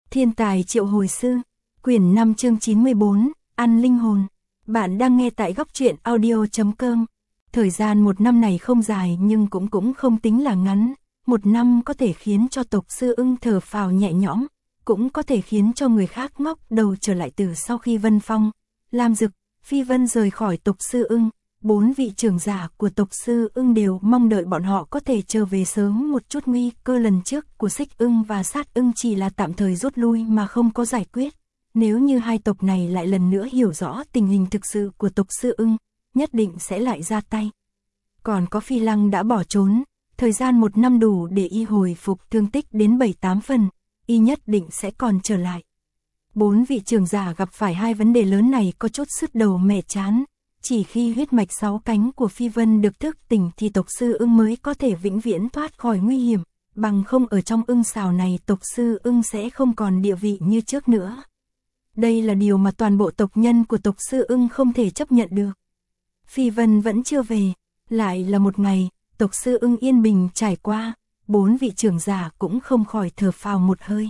Thiên tài triệu hồi sư, quyển 5 chương 94, ăn linh hồn. Bạn đang nghe tại góc truyện audio.com. Thời gian một năm này không dài nhưng cũng không tính là ngắn. Một năm có thể khiến cho tộc sư ưng thở phào nhẹ nhõm, cũng có thể khiến cho người khác ngóc đầu trở lại từ sau khi Vân Phong, Lam Dực, Phi Vân rời khỏi tộc sư ưng. 4 vị trưởng giả của tộc sư ưng đều mong đợi bọn họ có thể trở về sớm một chút. Nguy cơ lần trước của Xích ưng và Sát ưng chỉ là tạm thời rút lui mà không có giải quyết. Nếu như hai tộc này lại lần nữa hiểu rõ tình hình thực sự của tộc sư ưng, nhất định sẽ lại ra tay. Còn có Phi Lăng đã bỏ trốn, thời gian một năm đủ để y hồi phục thương tích đến 7-8 phần, y nhất định sẽ còn trở lại. 4 vị trưởng giả gặp phải hai vấn đề lớn này có chút sứt đầu mẻ trán. Chỉ khi huyết mạch 6 cánh của Phi Vân được thức tỉnh thì tộc sư ưng mới có thể vĩnh viễn thoát khỏi nguy hiểm, bằng không ở trong ưng xào này tộc sư ưng sẽ không còn địa vị như trước nữa. Đây là điều mà toàn bộ tộc nhân của tộc sư ưng không thể chấp nhận được. Phi Vân vẫn chưa về, lại là một ngày, tộc sư ưng yên bình trải qua, 4 vị trưởng giả cũng không khỏi thở phào một hơi.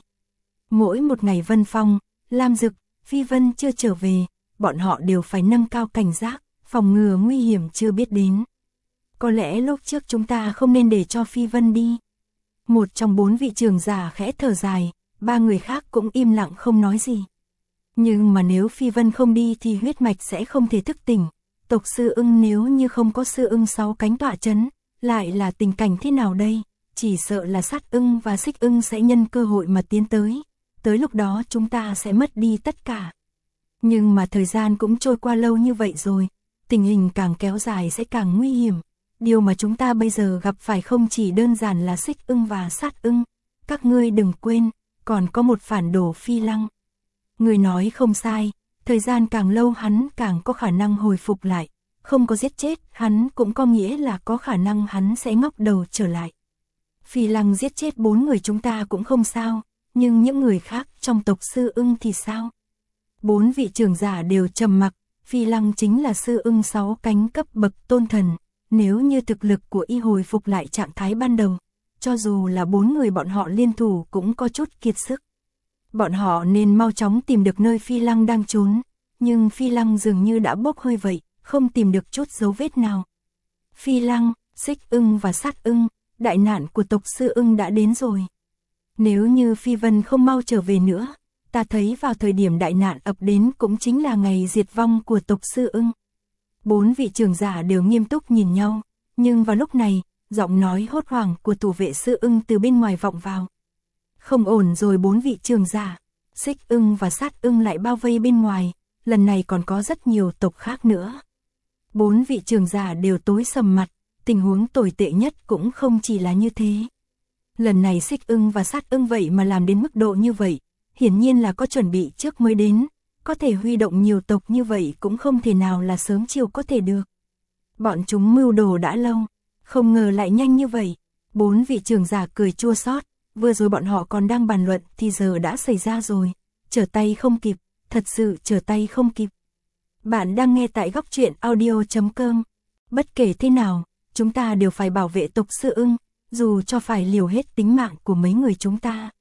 Mỗi một ngày Vân Phong, Lam Dực, Phi Vân chưa trở về, bọn họ đều phải nâng cao cảnh giác, phòng ngừa nguy hiểm chưa biết đến. Có lẽ lúc trước chúng ta không nên để cho Phi Vân đi. Một trong 4 vị trưởng giả khẽ thở dài, 3 người khác cũng im lặng không nói gì. Nhưng mà nếu Phi Vân không đi thì huyết mạch sẽ không thể thức tỉnh. Tộc sư ưng nếu như không có sư ưng 6 cánh tọa chấn, lại là tình cảnh thế nào đây? Chỉ sợ là Sát ưng và Xích ưng sẽ nhân cơ hội mà tiến tới. Tới lúc đó chúng ta sẽ mất đi tất cả. Nhưng mà thời gian cũng trôi qua lâu như vậy rồi, tình hình càng kéo dài sẽ càng nguy hiểm. Điều mà chúng ta bây giờ gặp phải không chỉ đơn giản là Xích ưng và Sát ưng. Các ngươi đừng quên, còn có một phản đồ Phi Lăng. Người nói không sai, thời gian càng lâu hắn càng có khả năng hồi phục lại. Không có giết chết hắn cũng có nghĩa là có khả năng hắn sẽ ngóc đầu trở lại. Phi Lăng giết chết 4 người chúng ta cũng không sao, nhưng những người khác trong tộc sư ưng thì sao? 4 vị trưởng giả đều trầm mặc. Phi Lăng chính là sư ưng 6 cánh cấp bậc tôn thần, nếu như thực lực của y hồi phục lại trạng thái ban đầu, cho dù là 4 người bọn họ liên thủ cũng có chút kiệt sức. Bọn họ nên mau chóng tìm được nơi Phi Lăng đang trốn, nhưng Phi Lăng dường như đã bốc hơi vậy, không tìm được chút dấu vết nào. Phi Lăng, Xích ưng và Sát ưng, đại nạn của tộc sư ưng đã đến rồi. Nếu như Phi Vân không mau trở về nữa, ta thấy vào thời điểm đại nạn ập đến cũng chính là ngày diệt vong của tộc sư ưng. 4 vị trưởng giả đều nghiêm túc nhìn nhau, nhưng vào lúc này, giọng nói hốt hoảng của thủ vệ sư ưng từ bên ngoài vọng vào. Không ổn rồi. 4 vị trưởng giả, Xích ưng và Sát ưng lại bao vây bên ngoài, lần này còn có rất nhiều tộc khác nữa. 4 vị trưởng giả đều tối sầm mặt, tình huống tồi tệ nhất cũng không chỉ là như thế. Lần này Xích ưng và Sát ưng vậy mà làm đến mức độ như vậy, hiển nhiên là có chuẩn bị trước mới đến, có thể huy động nhiều tộc như vậy cũng không thể nào là sớm chiều có thể được. Bọn chúng mưu đồ đã lâu, không ngờ lại nhanh như vậy. 4 vị trưởng giả cười chua xót, vừa rồi bọn họ còn đang bàn luận thì giờ đã xảy ra rồi, trở tay không kịp, thật sự trở tay không kịp. Bạn đang nghe tại góc truyện audio.com. Bất kể thế nào, chúng ta đều phải bảo vệ tộc sư ưng, dù cho phải liều hết tính mạng của mấy người chúng ta.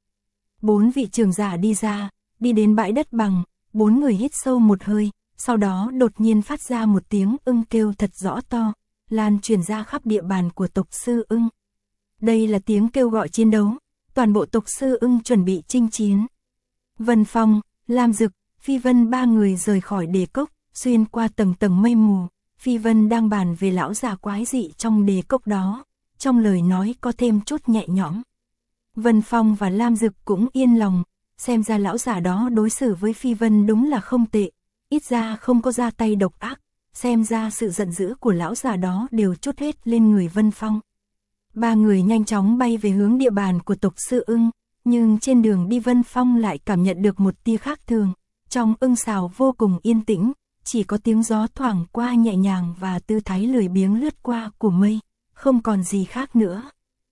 4 vị trưởng giả đi ra, đi đến bãi đất bằng, 4 người hít sâu một hơi, sau đó đột nhiên phát ra một tiếng ưng kêu thật rõ to, lan truyền ra khắp địa bàn của tộc sư ưng. Đây là tiếng kêu gọi chiến đấu, toàn bộ tộc sư ưng chuẩn bị chinh chiến. Vân Phong, Lam Dực, Phi Vân 3 người rời khỏi đề cốc, xuyên qua tầng tầng mây mù. Phi Vân đang bàn về lão già quái dị trong đề cốc đó, trong lời nói có thêm chút nhẹ nhõm. Vân Phong và Lam Dực cũng yên lòng, xem ra lão già đó đối xử với Phi Vân đúng là không tệ, ít ra không có ra tay độc ác, xem ra sự giận dữ của lão già đó đều trút hết lên người Vân Phong. 3 người nhanh chóng bay về hướng địa bàn của tộc sư ưng, nhưng trên đường đi Vân Phong lại cảm nhận được một tia khác thường, trong ưng xào vô cùng yên tĩnh, chỉ có tiếng gió thoảng qua nhẹ nhàng và tư thái lười biếng lướt qua của mây, không còn gì khác nữa.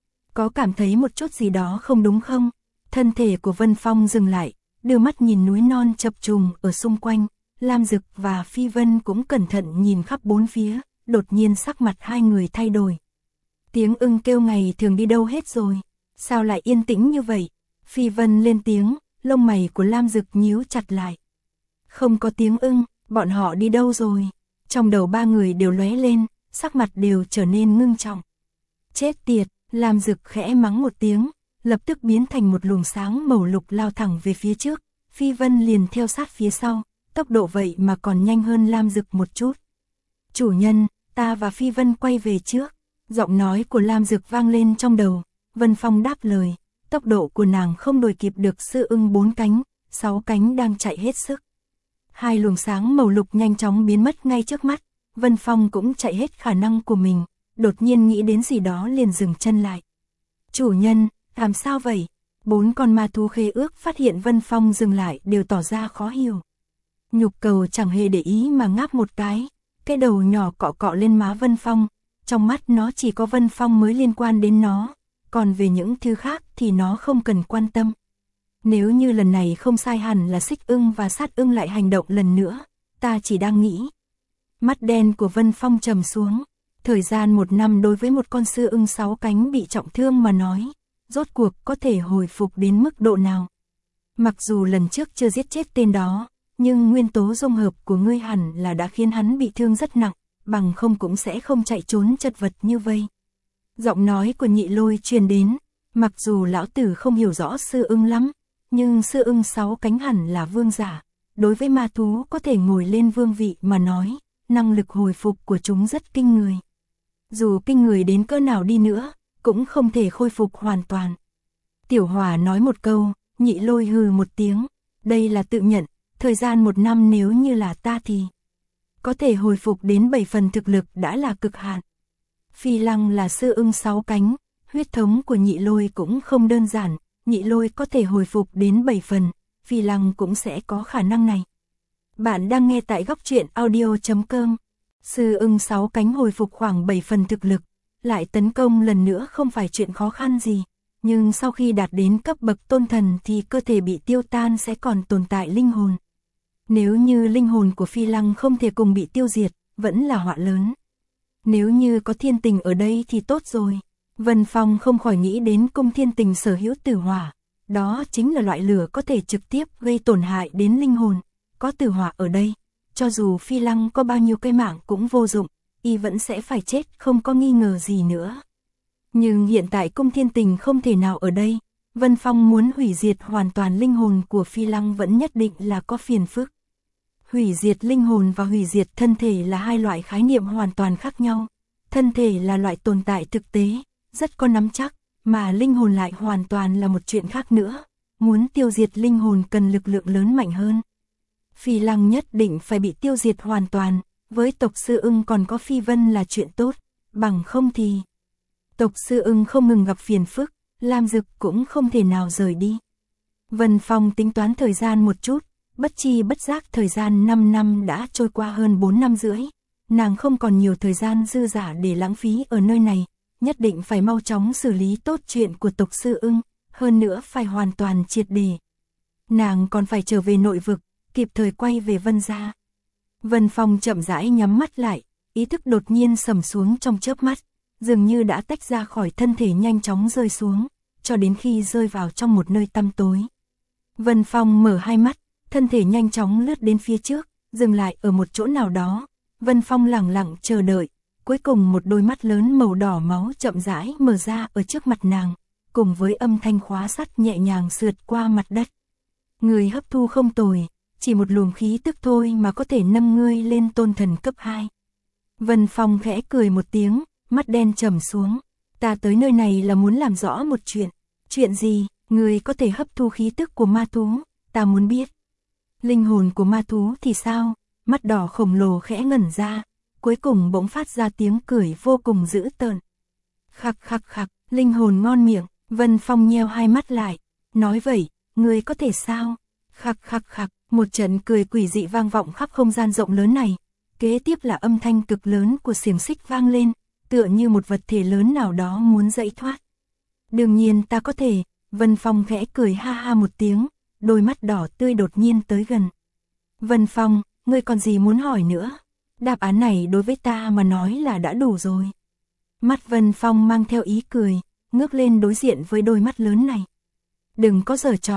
Có cảm thấy một chút gì đó không đúng không? Thân thể của Vân Phong dừng lại, đưa mắt nhìn núi non chập trùng ở xung quanh, Lam Dực và Phi Vân cũng cẩn thận nhìn khắp bốn phía, đột nhiên sắc mặt hai người thay đổi. Tiếng ưng kêu ngày thường đi đâu hết rồi? Sao lại yên tĩnh như vậy? Phi Vân lên tiếng, lông mày của Lam Dực nhíu chặt lại. Không có tiếng ưng, bọn họ đi đâu rồi? Trong đầu ba người đều lóe lên, sắc mặt đều trở nên ngưng trọng. Chết tiệt, Lam Dực khẽ mắng một tiếng, lập tức biến thành một luồng sáng màu lục lao thẳng về phía trước, Phi Vân liền theo sát phía sau, tốc độ vậy mà còn nhanh hơn Lam Dực một chút. Chủ nhân, ta và Phi Vân quay về trước, giọng nói của Lam Dực vang lên trong đầu, Vân Phong đáp lời, tốc độ của nàng không đuổi kịp được sư ưng 4 cánh, 6 cánh đang chạy hết sức. Hai luồng sáng màu lục nhanh chóng biến mất ngay trước mắt, Vân Phong cũng chạy hết khả năng của mình, đột nhiên nghĩ đến gì đó liền dừng chân lại. Chủ nhân, làm sao vậy? 4 con ma thú khế ước phát hiện Vân Phong dừng lại đều tỏ ra khó hiểu. Nhục Cầu chẳng hề để ý mà ngáp một cái đầu nhỏ cọ cọ lên má Vân Phong, trong mắt nó chỉ có Vân Phong mới liên quan đến nó, còn về những thứ khác thì nó không cần quan tâm. Nếu như lần này không sai hẳn là Xích Ưng và Sát Ưng lại hành động lần nữa, ta chỉ đang nghĩ. Mắt đen của Vân Phong trầm xuống, thời gian 1 năm đối với một con sư ưng 6 cánh bị trọng thương mà nói, rốt cuộc có thể hồi phục đến mức độ nào. Mặc dù lần trước chưa giết chết tên đó, nhưng nguyên tố dung hợp của ngươi hẳn là đã khiến hắn bị thương rất nặng, bằng không cũng sẽ không chạy trốn chật vật như vây. Giọng nói của Nhị Lôi truyền đến, mặc dù lão tử không hiểu rõ sư ưng lắm, nhưng sư ưng 6 cánh hẳn là vương giả, đối với ma thú có thể ngồi lên vương vị mà nói, năng lực hồi phục của chúng rất kinh người. Dù kinh người đến cỡ nào đi nữa, cũng không thể khôi phục hoàn toàn. Tiểu Hòa nói một câu, Nhị Lôi hừ một tiếng, đây là tự nhận, thời gian 1 năm nếu như là ta thì có thể hồi phục đến 7 phần thực lực đã là cực hạn. Phi Lăng là sư ưng 6 cánh, huyết thống của Nhị Lôi cũng không đơn giản, Nhị Lôi có thể hồi phục đến 7 phần, Phi Lăng cũng sẽ có khả năng này. Bạn đang nghe tại góc truyện audio.com. Sư ưng 6 cánh hồi phục khoảng 7 phần thực lực, lại tấn công lần nữa không phải chuyện khó khăn gì, nhưng sau khi đạt đến cấp bậc tôn thần thì cơ thể bị tiêu tan sẽ còn tồn tại linh hồn. Nếu như linh hồn của Phi Lăng không thể cùng bị tiêu diệt, vẫn là họa lớn. Nếu như có Thiên Tình ở đây thì tốt rồi. Vân Phong không khỏi nghĩ đến cung Thiên Tình sở hữu tử hỏa, đó chính là loại lửa có thể trực tiếp gây tổn hại đến linh hồn. Có tử hỏa ở đây, cho dù Phi Lăng có bao nhiêu cái mạng cũng vô dụng, y vẫn sẽ phải chết không có nghi ngờ gì nữa. Nhưng hiện tại cung Thiên Tình không thể nào ở đây, Vân Phong muốn hủy diệt hoàn toàn linh hồn của Phi Lăng vẫn nhất định là có phiền phức. Hủy diệt linh hồn và hủy diệt thân thể là hai loại khái niệm hoàn toàn khác nhau. Thân thể là loại tồn tại thực tế, rất có nắm chắc, mà linh hồn lại hoàn toàn là một chuyện khác nữa. Muốn tiêu diệt linh hồn cần lực lượng lớn mạnh hơn. Phi Lăng nhất định phải bị tiêu diệt hoàn toàn, với tộc sư ưng còn có Phi Vân là chuyện tốt, bằng không thì tộc sư ưng không ngừng gặp phiền phức, Lam Dực cũng không thể nào rời đi. Vân Phong tính toán thời gian một chút, bất chi bất giác thời gian 5 năm đã trôi qua hơn 4 năm rưỡi. Nàng không còn nhiều thời gian dư dả để lãng phí ở nơi này, nhất định phải mau chóng xử lý tốt chuyện của tộc sư ưng, hơn nữa phải hoàn toàn triệt để. Nàng còn phải trở về nội vực, kịp thời quay về Vân gia. Vân Phong chậm rãi nhắm mắt lại, ý thức đột nhiên sầm xuống trong chớp mắt, dường như đã tách ra khỏi thân thể nhanh chóng rơi xuống, cho đến khi rơi vào trong một nơi tăm tối. Vân Phong mở hai mắt, thân thể nhanh chóng lướt đến phía trước, dừng lại ở một chỗ nào đó. Vân Phong lặng lặng chờ đợi, cuối cùng một đôi mắt lớn màu đỏ máu chậm rãi mở ra ở trước mặt nàng, cùng với âm thanh khóa sắt nhẹ nhàng sượt qua mặt đất. Người hấp thu không tồi, chỉ một luồng khí tức thôi mà có thể nâng ngươi lên tôn thần cấp 2. Vân Phong khẽ cười một tiếng, mắt đen trầm xuống. Ta tới nơi này là muốn làm rõ một chuyện. Chuyện gì? Ngươi có thể hấp thu khí tức của ma thú, ta muốn biết. Linh hồn của ma thú thì sao? Mắt đỏ khổng lồ khẽ ngẩn ra, cuối cùng bỗng phát ra tiếng cười vô cùng dữ tợn. Khặc khặc khặc, linh hồn ngon miệng, Vân Phong nheo hai mắt lại, nói vậy, ngươi có thể sao? Khặc khặc khặc, một trận cười quỷ dị vang vọng khắp không gian rộng lớn này, kế tiếp là âm thanh cực lớn của xiềng xích vang lên, tựa như một vật thể lớn nào đó muốn dậy thoát. Đương nhiên ta có thể, Vân Phong khẽ cười ha ha một tiếng, đôi mắt đỏ tươi đột nhiên tới gần. Vân Phong, ngươi còn gì muốn hỏi nữa? Đáp án này đối với ta mà nói là đã đủ rồi. Mắt Vân Phong mang theo ý cười, ngước lên đối diện với đôi mắt lớn này. Đừng có giở trò,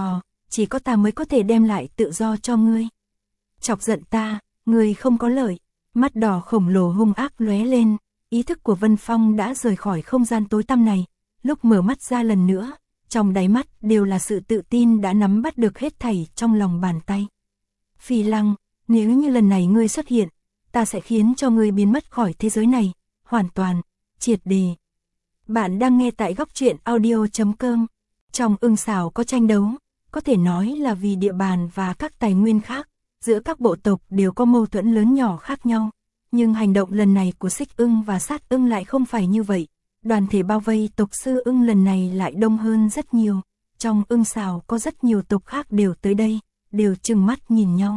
chỉ có ta mới có thể đem lại tự do cho ngươi. Chọc giận ta, ngươi không có lợi. Mắt đỏ khổng lồ hung ác lóe lên, ý thức của Vân Phong đã rời khỏi không gian tối tăm này, lúc mở mắt ra lần nữa, trong đáy mắt đều là sự tự tin đã nắm bắt được hết thảy trong lòng bàn tay. Phi Lăng, nếu như lần này ngươi xuất hiện, ta sẽ khiến cho ngươi biến mất khỏi thế giới này, hoàn toàn, triệt để. Bạn đang nghe tại Góc Truyện Audio.com. Trong Ưng Xào có tranh đấu, có thể nói là vì địa bàn và các tài nguyên khác, giữa các bộ tộc đều có mâu thuẫn lớn nhỏ khác nhau. Nhưng hành động lần này của Xích Ưng và Sát Ưng lại không phải như vậy. Đoàn thể bao vây tộc Sư Ưng lần này lại đông hơn rất nhiều. Trong Ưng Xào có rất nhiều tộc khác đều tới đây, đều trừng mắt nhìn nhau.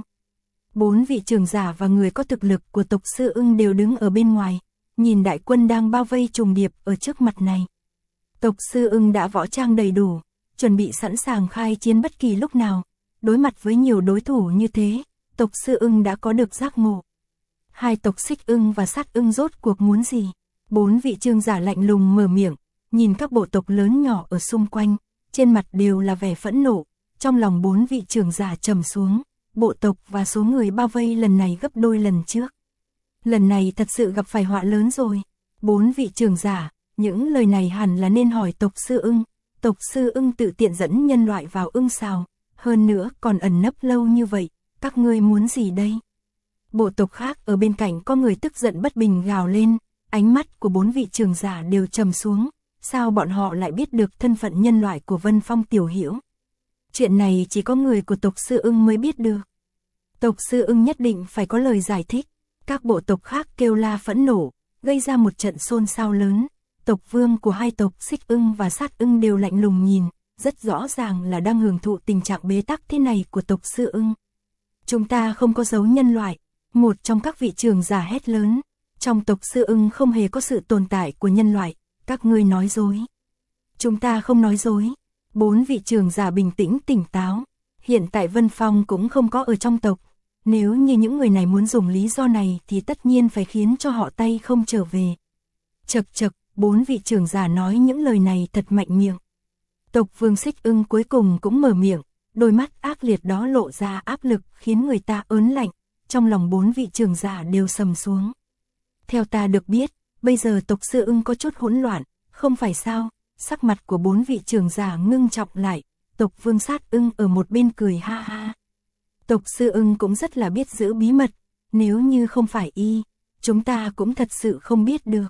4 vị trưởng giả và người có thực lực của tộc Sư Ưng đều đứng ở bên ngoài, nhìn đại quân đang bao vây trùng điệp ở trước mặt này. Tộc Sư Ưng đã võ trang đầy đủ, chuẩn bị sẵn sàng khai chiến bất kỳ lúc nào. Đối mặt với nhiều đối thủ như thế, tộc Sư Ưng đã có được giác ngộ. Hai tộc Xích Ưng và Sát Ưng rốt cuộc muốn gì? 4 vị trưởng giả lạnh lùng mở miệng, nhìn các bộ tộc lớn nhỏ ở xung quanh, trên mặt đều là vẻ phẫn nộ. Trong lòng 4 vị trưởng giả trầm xuống, bộ tộc và số người bao vây lần này gấp đôi lần trước. Lần này thật sự gặp phải họa lớn rồi. 4 vị trưởng giả, những lời này hẳn là nên hỏi tộc Sư Ưng. Tộc Sư Ưng tự tiện dẫn nhân loại vào Ưng Xào, hơn nữa còn ẩn nấp lâu như vậy, các ngươi muốn gì đây? Bộ tộc khác ở bên cạnh có người tức giận bất bình gào lên, ánh mắt của 4 vị trưởng giả đều trầm xuống, sao bọn họ lại biết được thân phận nhân loại của Vân Phong tiểu hữu? Chuyện này chỉ có người của tộc Sư Ưng mới biết được. Tộc Sư Ưng nhất định phải có lời giải thích. Các bộ tộc khác kêu la phẫn nộ, gây ra một trận xôn xao lớn. Tộc vương của hai tộc Xích Ưng và Sát Ưng đều lạnh lùng nhìn, rất rõ ràng là đang hưởng thụ tình trạng bế tắc thế này của tộc Sư Ưng. Chúng ta không có dấu nhân loại, một trong các vị trưởng giả hét lớn. Trong tộc Sư Ưng không hề có sự tồn tại của nhân loại, các ngươi nói dối. Chúng ta không nói dối. 4 vị trưởng giả bình tĩnh tỉnh táo. Hiện tại Vân Phong cũng không có ở trong tộc. Nếu như những người này muốn dùng lý do này thì tất nhiên phải khiến cho họ tay không trở về. Chậc chậc, 4 vị trưởng giả nói những lời này thật mạnh miệng. Tộc vương Xích Ưng cuối cùng cũng mở miệng, đôi mắt ác liệt đó lộ ra áp lực khiến người ta ớn lạnh. Trong lòng 4 vị trưởng giả đều sầm xuống. Theo ta được biết, bây giờ tộc Sư Ưng có chút hỗn loạn, không phải sao? Sắc mặt của 4 vị trưởng giả ngưng trọng lại, tộc vương Sát Ưng ở một bên cười ha ha. Tộc Sư Ưng cũng rất là biết giữ bí mật, nếu như không phải y, chúng ta cũng thật sự không biết được.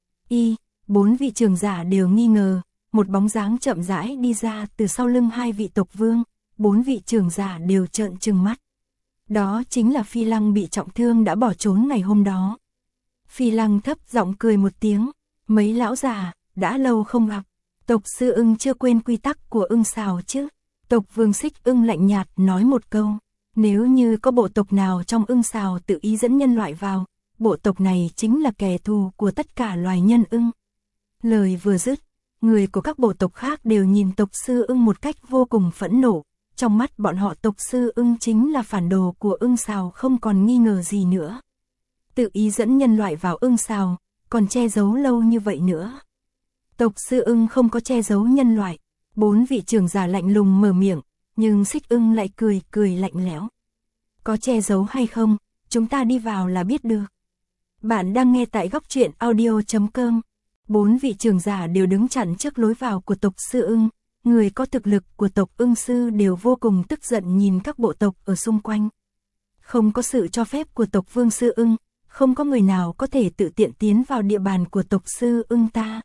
Y, 4 vị trưởng giả đều nghi ngờ, một bóng dáng chậm rãi đi ra từ sau lưng hai vị tộc vương, 4 vị trưởng giả đều trợn trừng mắt. Đó chính là Phi Lăng bị trọng thương đã bỏ trốn ngày hôm đó. Phi Lăng thấp giọng cười một tiếng, mấy lão già, đã lâu không gặp, tộc Sư Ưng chưa quên quy tắc của Ưng Xào chứ? Tộc vương Xích Ưng lạnh nhạt nói một câu, nếu như có bộ tộc nào trong Ưng Xào tự ý dẫn nhân loại vào, bộ tộc này chính là kẻ thù của tất cả loài nhân ưng. Lời vừa dứt, người của các bộ tộc khác đều nhìn tộc Sư Ưng một cách vô cùng phẫn nộ. Trong mắt bọn họ tộc Sư Ưng chính là phản đồ của Ưng Xào không còn nghi ngờ gì nữa. Tự ý dẫn nhân loại vào Ưng Xào, còn che giấu lâu như vậy nữa. Tộc Sư Ưng không có che giấu nhân loại. 4 vị trưởng giả lạnh lùng mở miệng, nhưng Xích Ưng lại cười lạnh lẽo. Có che giấu hay không, chúng ta đi vào là biết được. Bạn đang nghe tại Góc Truyện Audio.com. 4 vị trưởng giả đều đứng chặn trước lối vào của tộc Sư Ưng. Người có thực lực của tộc Ưng Sư đều vô cùng tức giận nhìn các bộ tộc ở xung quanh. Không có sự cho phép của tộc Vương Sư Ưng, không có người nào có thể tự tiện tiến vào địa bàn của tộc Sư Ưng ta.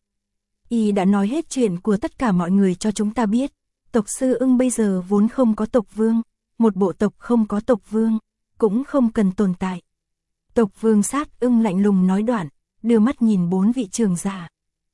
Y đã nói hết chuyện của tất cả mọi người cho chúng ta biết. Tộc Sư Ưng bây giờ vốn không có tộc vương, một bộ tộc không có tộc vương, cũng không cần tồn tại. Tộc vương Sát Ưng lạnh lùng nói đoạn, đưa mắt nhìn 4 vị trưởng giả.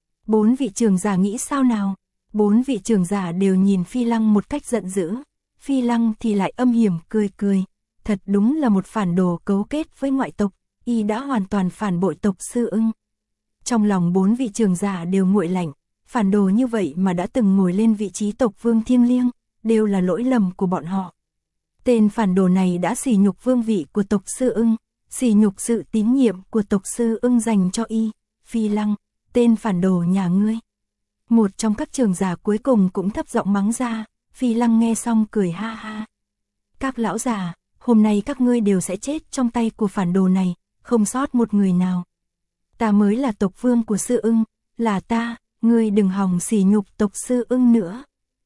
4 vị trưởng giả nghĩ sao nào? 4 vị trưởng giả đều nhìn Phi Lăng một cách giận dữ. Phi Lăng thì lại âm hiểm cười. Thật đúng là một phản đồ cấu kết với ngoại tộc, y đã hoàn toàn phản bội tộc Sư Ưng. Trong lòng 4 vị trưởng giả đều nguội lạnh, phản đồ như vậy mà đã từng ngồi lên vị trí tộc vương thiêng liêng, đều là lỗi lầm của bọn họ. Tên phản đồ này đã sỉ nhục vương vị của tộc Sư Ưng, sỉ nhục sự tín nhiệm của tộc Sư Ưng dành cho y. Phi Lăng, tên phản đồ nhà ngươi. Một trong các trưởng giả cuối cùng cũng thấp giọng mắng ra, Phi Lăng nghe xong cười ha ha. Các lão già, hôm nay các ngươi đều sẽ chết trong tay của phản đồ này, không sót một người nào. Ta mới là tộc vương của Sư Ưng, là ta, ngươi đừng hòng sỉ nhục tộc Sư Ưng nữa.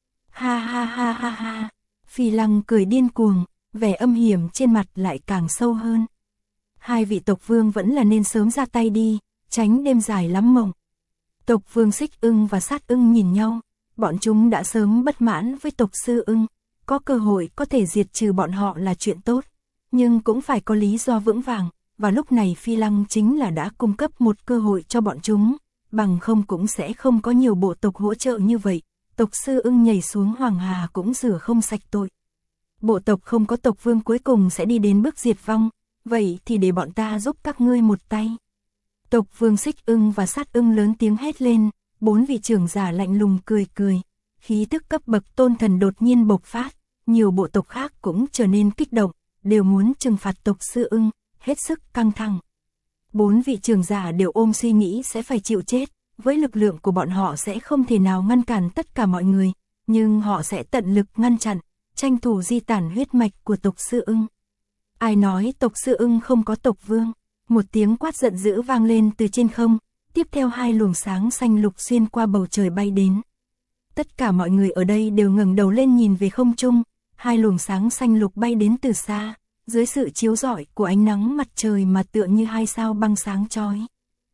Ha ha ha ha ha. Phi Lăng cười điên cuồng, vẻ âm hiểm trên mặt lại càng sâu hơn. Hai vị tộc vương vẫn là nên sớm ra tay đi, tránh đêm dài lắm mộng. Tộc vương Xích Ưng và Sát Ưng nhìn nhau, bọn chúng đã sớm bất mãn với tộc Sư Ưng, có cơ hội có thể diệt trừ bọn họ là chuyện tốt, nhưng cũng phải có lý do vững vàng, và lúc này Phi Lăng chính là đã cung cấp một cơ hội cho bọn chúng, bằng không cũng sẽ không có nhiều bộ tộc hỗ trợ như vậy, tộc Sư Ưng nhảy xuống Hoàng Hà cũng rửa không sạch tội. Bộ tộc không có tộc vương cuối cùng sẽ đi đến bước diệt vong, vậy thì để bọn ta giúp các ngươi một tay. Tộc vương Xích Ưng và Sát Ưng lớn tiếng hét lên, bốn vị trưởng giả lạnh lùng cười cười, khí tức cấp bậc tôn thần đột nhiên bộc phát, nhiều bộ tộc khác cũng trở nên kích động, đều muốn trừng phạt tộc Sư Ưng, hết sức căng thẳng. Bốn vị trưởng giả đều ôm suy nghĩ sẽ phải chịu chết, với lực lượng của bọn họ sẽ không thể nào ngăn cản tất cả mọi người, nhưng họ sẽ tận lực ngăn chặn, tranh thủ di tản huyết mạch của tộc Sư Ưng. Ai nói tộc Sư Ưng không có tộc vương? Một tiếng quát giận dữ vang lên từ trên không, tiếp theo hai luồng sáng xanh lục xuyên qua bầu trời bay đến. Tất cả mọi người ở đây đều ngẩng đầu lên nhìn về không trung, hai luồng sáng xanh lục bay đến từ xa, dưới sự chiếu rọi của ánh nắng mặt trời mà tựa như hai sao băng sáng chói.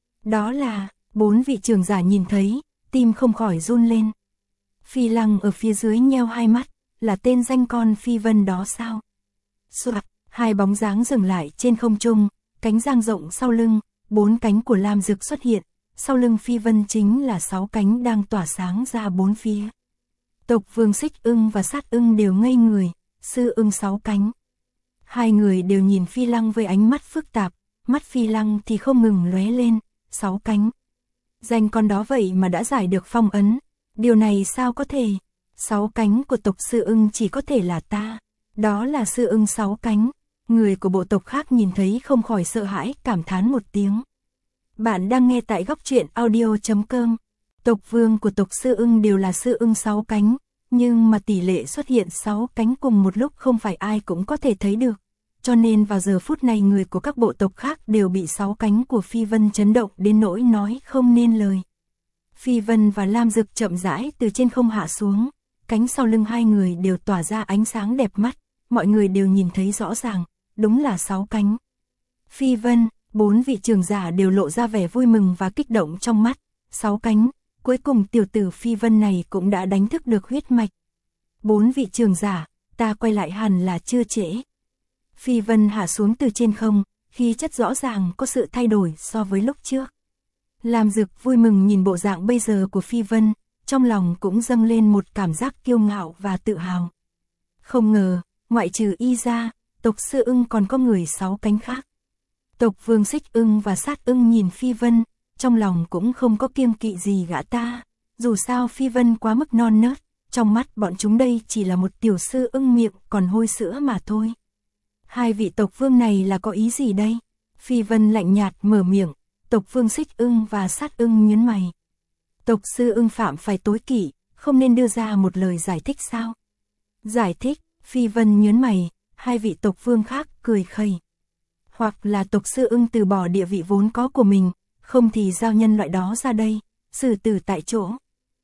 Đó là, bốn vị trưởng giả nhìn thấy, tim không khỏi run lên. Phi Lăng ở phía dưới nheo hai mắt, là tên danh con Phi Vân đó sao? Soạt, hai bóng dáng dừng lại trên không trung, cánh dang rộng sau lưng, bốn cánh của Lam Dực xuất hiện, sau lưng Phi Vân chính là 6 cánh đang tỏa sáng ra bốn phía. Tộc vương Xích Ưng và Sát Ưng đều ngây người, Sư Ưng 6 cánh. Hai người đều nhìn Phi Lăng với ánh mắt phức tạp, mắt Phi Lăng thì không ngừng lóe lên, 6 cánh. Danh con đó vậy mà đã giải được phong ấn, điều này sao có thể? 6 cánh của tộc Sư Ưng chỉ có thể là ta, đó là Sư Ưng 6 cánh. Người của bộ tộc khác nhìn thấy không khỏi sợ hãi, cảm thán một tiếng. Bạn đang nghe tại góc truyện audio.com. Tộc vương của tộc Sư Ưng đều là Sư Ưng 6 cánh, nhưng mà tỷ lệ xuất hiện 6 cánh cùng một lúc không phải ai cũng có thể thấy được. Cho nên vào giờ phút này người của các bộ tộc khác đều bị 6 cánh của Phi Vân chấn động đến nỗi nói không nên lời. Phi Vân và Lam Dực chậm rãi từ trên không hạ xuống, cánh sau lưng hai người đều tỏa ra ánh sáng đẹp mắt, mọi người đều nhìn thấy rõ ràng, đúng là 6 cánh. Phi Vân, bốn vị trưởng giả đều lộ ra vẻ vui mừng và kích động trong mắt, 6 cánh, cuối cùng tiểu tử Phi Vân này cũng đã đánh thức được huyết mạch. Bốn vị trưởng giả, ta quay lại hẳn là chưa trễ. Phi Vân hạ xuống từ trên không, khí chất rõ ràng có sự thay đổi so với lúc trước. Lam Dực vui mừng nhìn bộ dạng bây giờ của Phi Vân, trong lòng cũng dâng lên một cảm giác kiêu ngạo và tự hào. Không ngờ, ngoại trừ y ra, tộc Sư Ưng còn có người 6 cánh khác. Tộc vương Xích Ưng và Sát Ưng nhìn Phi Vân, trong lòng cũng không có kiêng kỵ gì gã ta, dù sao Phi Vân quá mức non nớt, trong mắt bọn chúng đây chỉ là một tiểu Sư Ưng miệng còn hôi sữa mà thôi. Hai vị tộc vương này là có ý gì đây? Phi Vân lạnh nhạt mở miệng, tộc vương Xích Ưng và Sát Ưng nhướng mày. Tộc Sư Ưng phạm phải tối kỵ, không nên đưa ra một lời giải thích sao? Giải thích, Phi Vân nhướng mày, hai vị tộc vương khác cười khẩy. Hoặc là tộc Sư Ưng từ bỏ địa vị vốn có của mình, không thì giao nhân loại đó ra đây, xử tử tại chỗ.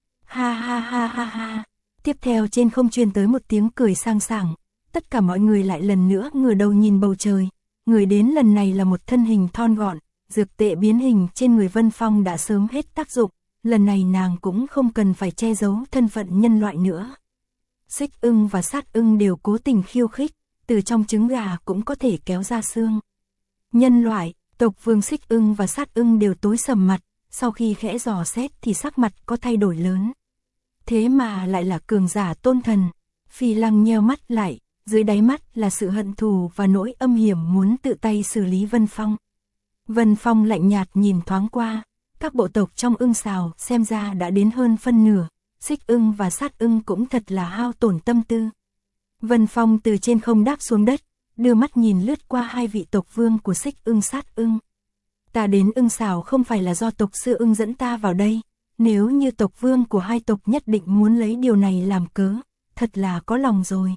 Ha ha ha ha ha. Tiếp theo trên không truyền tới một tiếng cười sang sảng, tất cả mọi người lại lần nữa ngửa đầu nhìn bầu trời. Người đến lần này là một thân hình thon gọn, dược tệ biến hình trên người Vân Phong đã sớm hết tác dụng, lần này nàng cũng không cần phải che giấu thân phận nhân loại nữa. Xích Ưng và Sát Ưng đều cố tình khiêu khích, từ trong trứng gà cũng có thể kéo ra xương. Nhân loại, tộc vương Xích Ưng và Sát Ưng đều tối sầm mặt, sau khi khẽ dò xét thì sắc mặt có thay đổi lớn. Thế mà lại là cường giả tôn thần. Phi Lăng nheo mắt lại, dưới đáy mắt là sự hận thù và nỗi âm hiểm muốn tự tay xử lý Vân Phong. Vân Phong lạnh nhạt nhìn thoáng qua, các bộ tộc trong Ưng Sào xem ra đã đến hơn phân nửa, Xích Ưng và Sát Ưng cũng thật là hao tổn tâm tư. Vân Phong từ trên không đáp xuống đất, đưa mắt nhìn lướt qua hai vị tộc vương của Xích Ưng Sát Ưng. Ta đến Ưng Sào không phải là do tộc Sư Ưng dẫn ta vào đây, nếu như tộc vương của hai tộc nhất định muốn lấy điều này làm cớ, thật là có lòng rồi.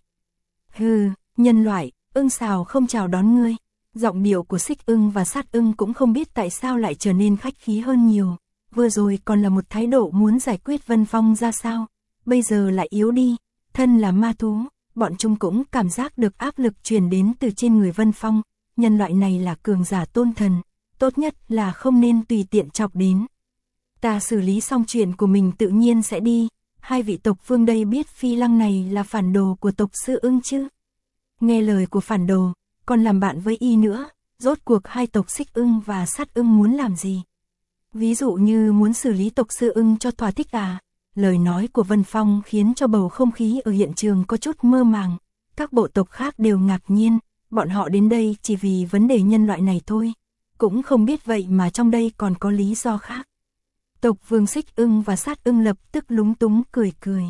Hừ, nhân loại, ưng xào không chào đón ngươi. Giọng điệu của Xích Ưng và Sát Ưng cũng không biết tại sao lại trở nên khách khí hơn nhiều. Vừa rồi còn là một thái độ muốn giải quyết Vân Phong ra sao, bây giờ lại yếu đi. Thân là ma thú, bọn chúng cũng cảm giác được áp lực truyền đến từ trên người Vân Phong. Nhân loại này là cường giả tôn thần, tốt nhất là không nên tùy tiện chọc đến. Ta xử lý xong chuyện của mình tự nhiên sẽ đi. Hai vị tộc vương đây biết Phi Lăng này là phản đồ của tộc Sư Ưng chứ? Nghe lời của phản đồ, còn làm bạn với y nữa, rốt cuộc hai tộc Xích Ưng và Sát Ưng muốn làm gì? Ví dụ như muốn xử lý tộc Sư Ưng cho thỏa thích à? Lời nói của Vân Phong khiến cho bầu không khí ở hiện trường có chút mơ màng. Các bộ tộc khác đều ngạc nhiên, bọn họ đến đây chỉ vì vấn đề nhân loại này thôi. Cũng không biết vậy mà trong đây còn có lý do khác. Tộc Vương Xích Ưng và Sát Ưng lập tức lúng túng cười cười.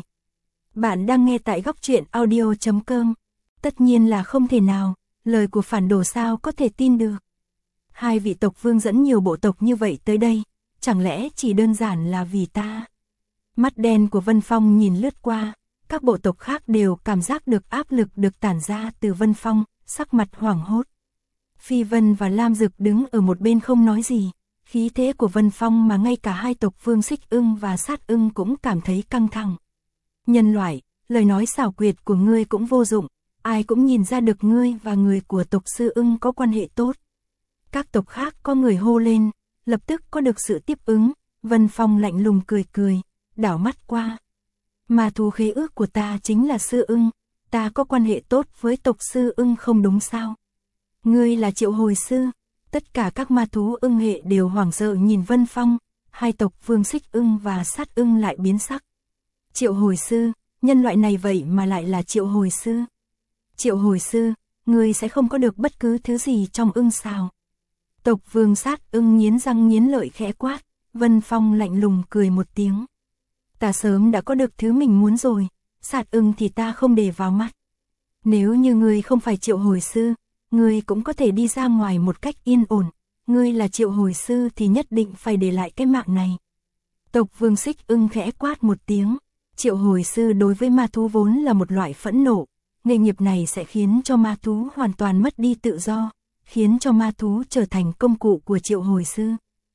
Bạn đang nghe tại góc truyện audio.com. Tất nhiên là không thể nào, lời của phản đồ sao có thể tin được. Hai vị tộc vương dẫn nhiều bộ tộc như vậy tới đây, chẳng lẽ chỉ đơn giản là vì ta? Mắt đen của Vân Phong nhìn lướt qua, các bộ tộc khác đều cảm giác được áp lực được tản ra từ Vân Phong, sắc mặt hoảng hốt. Phi Vân và Lam Dực đứng ở một bên không nói gì, khí thế của Vân Phong mà ngay cả hai tộc Vương Xích Ưng và Sát Ưng cũng cảm thấy căng thẳng. Nhân loại, lời nói xảo quyệt của ngươi cũng vô dụng, ai cũng nhìn ra được ngươi và người của tộc Sư Ưng có quan hệ tốt. Các tộc khác có người hô lên, lập tức có được sự tiếp ứng. Vân Phong lạnh lùng cười cười, đảo mắt qua. Mà thú khế ước của ta chính là Sư Ưng, ta có quan hệ tốt với tộc Sư Ưng không đúng sao? Ngươi là Triệu Hồi Sư. Tất cả các ma thú ưng hệ đều hoảng sợ nhìn Vân Phong, hai tộc Vương Xích Ưng và Sát Ưng lại biến sắc. Triệu Hồi Sư, nhân loại này vậy mà lại là Triệu Hồi Sư. Triệu Hồi Sư, ngươi sẽ không có được bất cứ thứ gì trong ưng xào. Tộc Vương Sát Ưng nghiến răng nghiến lợi khẽ quát, Vân Phong lạnh lùng cười một tiếng. Ta sớm đã có được thứ mình muốn rồi, Sát Ưng thì ta không để vào mắt. Nếu như ngươi không phải Triệu Hồi Sư, ngươi cũng có thể đi ra ngoài một cách yên ổn, ngươi là Triệu Hồi Sư thì nhất định phải để lại cái mạng này. Tộc Vương Xích Ưng khẽ quát một tiếng, Triệu Hồi Sư đối với ma thú vốn là một loại phẫn nộ, nghề nghiệp này sẽ khiến cho ma thú hoàn toàn mất đi tự do, khiến cho ma thú trở thành công cụ của Triệu Hồi Sư.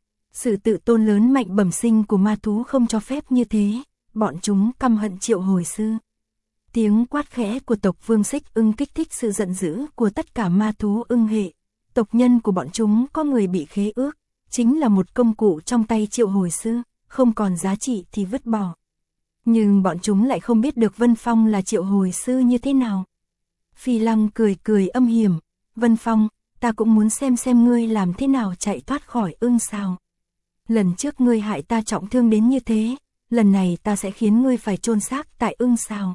Sự tự tôn lớn mạnh bẩm sinh của ma thú không cho phép như thế, bọn chúng căm hận Triệu Hồi Sư. Tiếng quát khẽ của tộc Vương Xích Ưng kích thích sự giận dữ của tất cả ma thú ưng hệ. Tộc nhân của bọn chúng có người bị khế ước, chính là một công cụ trong tay Triệu Hồi Sư, không còn giá trị thì vứt bỏ. Nhưng bọn chúng lại không biết được Vân Phong là Triệu Hồi Sư như thế nào. Phi Lăng cười cười âm hiểm, Vân Phong, ta cũng muốn xem ngươi làm thế nào chạy thoát khỏi ưng xào. Lần trước ngươi hại ta trọng thương đến như thế, lần này ta sẽ khiến ngươi phải chôn xác tại ưng xào.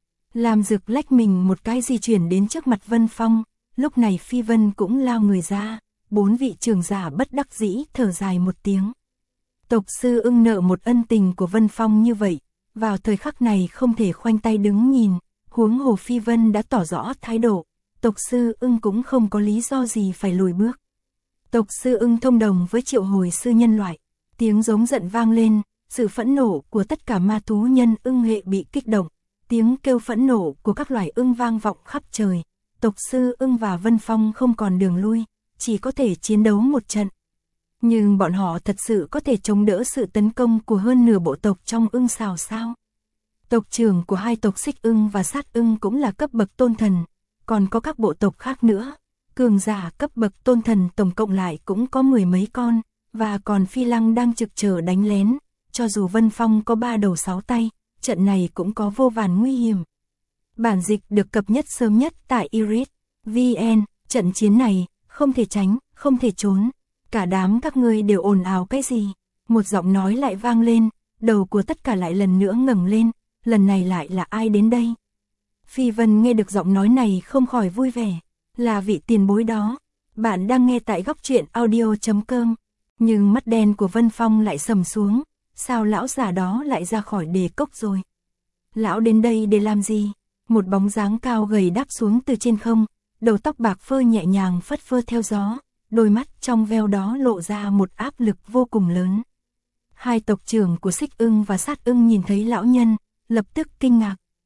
Lam Dực lách mình một cái di chuyển đến trước mặt Vân Phong, lúc này Phi Vân cũng lao người ra, bốn vị trưởng giả bất đắc dĩ thở dài một tiếng. Tộc Sư Ưng nợ một ân tình của Vân Phong như vậy, vào thời khắc này không thể khoanh tay đứng nhìn, huống hồ Phi Vân đã tỏ rõ thái độ, tộc Sư Ưng cũng không có lý do gì phải lùi bước. Tộc Sư Ưng thông đồng với Triệu Hồi Sư nhân loại, tiếng giống giận vang lên, sự phẫn nộ của tất cả ma thú nhân ưng hệ bị kích động. Tiếng kêu phẫn nộ của các loài ưng vang vọng khắp trời, tộc Sư Ưng và Vân Phong không còn đường lui, chỉ có thể chiến đấu một trận. Nhưng bọn họ thật sự có thể chống đỡ sự tấn công của hơn nửa bộ tộc trong ưng xào sao? Tộc trưởng của hai tộc Xích Ưng và Sát Ưng cũng là cấp bậc tôn thần, còn có các bộ tộc khác nữa. Cường giả cấp bậc tôn thần tổng cộng lại cũng có mười mấy con, và còn Phi Lăng đang trực chờ đánh lén, cho dù Vân Phong có 3 đầu 6 tay. Trận này cũng có vô vàn nguy hiểm. Bản dịch được cập nhật sớm nhất tại iris.vn. Trận chiến này, không thể tránh, không thể trốn. Cả đám các ngươi đều ồn ào cái gì? Một giọng nói lại vang lên, đầu của tất cả lại lần nữa ngẩng lên. Lần này lại là ai đến đây? Phi Vân nghe được giọng nói này không khỏi vui vẻ. Là vị tiền bối đó. Bạn đang nghe tại góc truyện audio.com. Nhưng mắt đen của Vân Phong lại sầm xuống. Sao lão già đó lại ra khỏi đề cốc rồi? Lão đến đây để làm gì? Một bóng dáng cao gầy đáp xuống từ trên không, đầu tóc bạc phơ nhẹ nhàng phất phơ theo gió, đôi mắt trong veo đó lộ ra một áp lực vô cùng lớn. Hai tộc trưởng của Xích Ưng và Sát Ưng nhìn thấy lão nhân, lập tức kinh ngạc.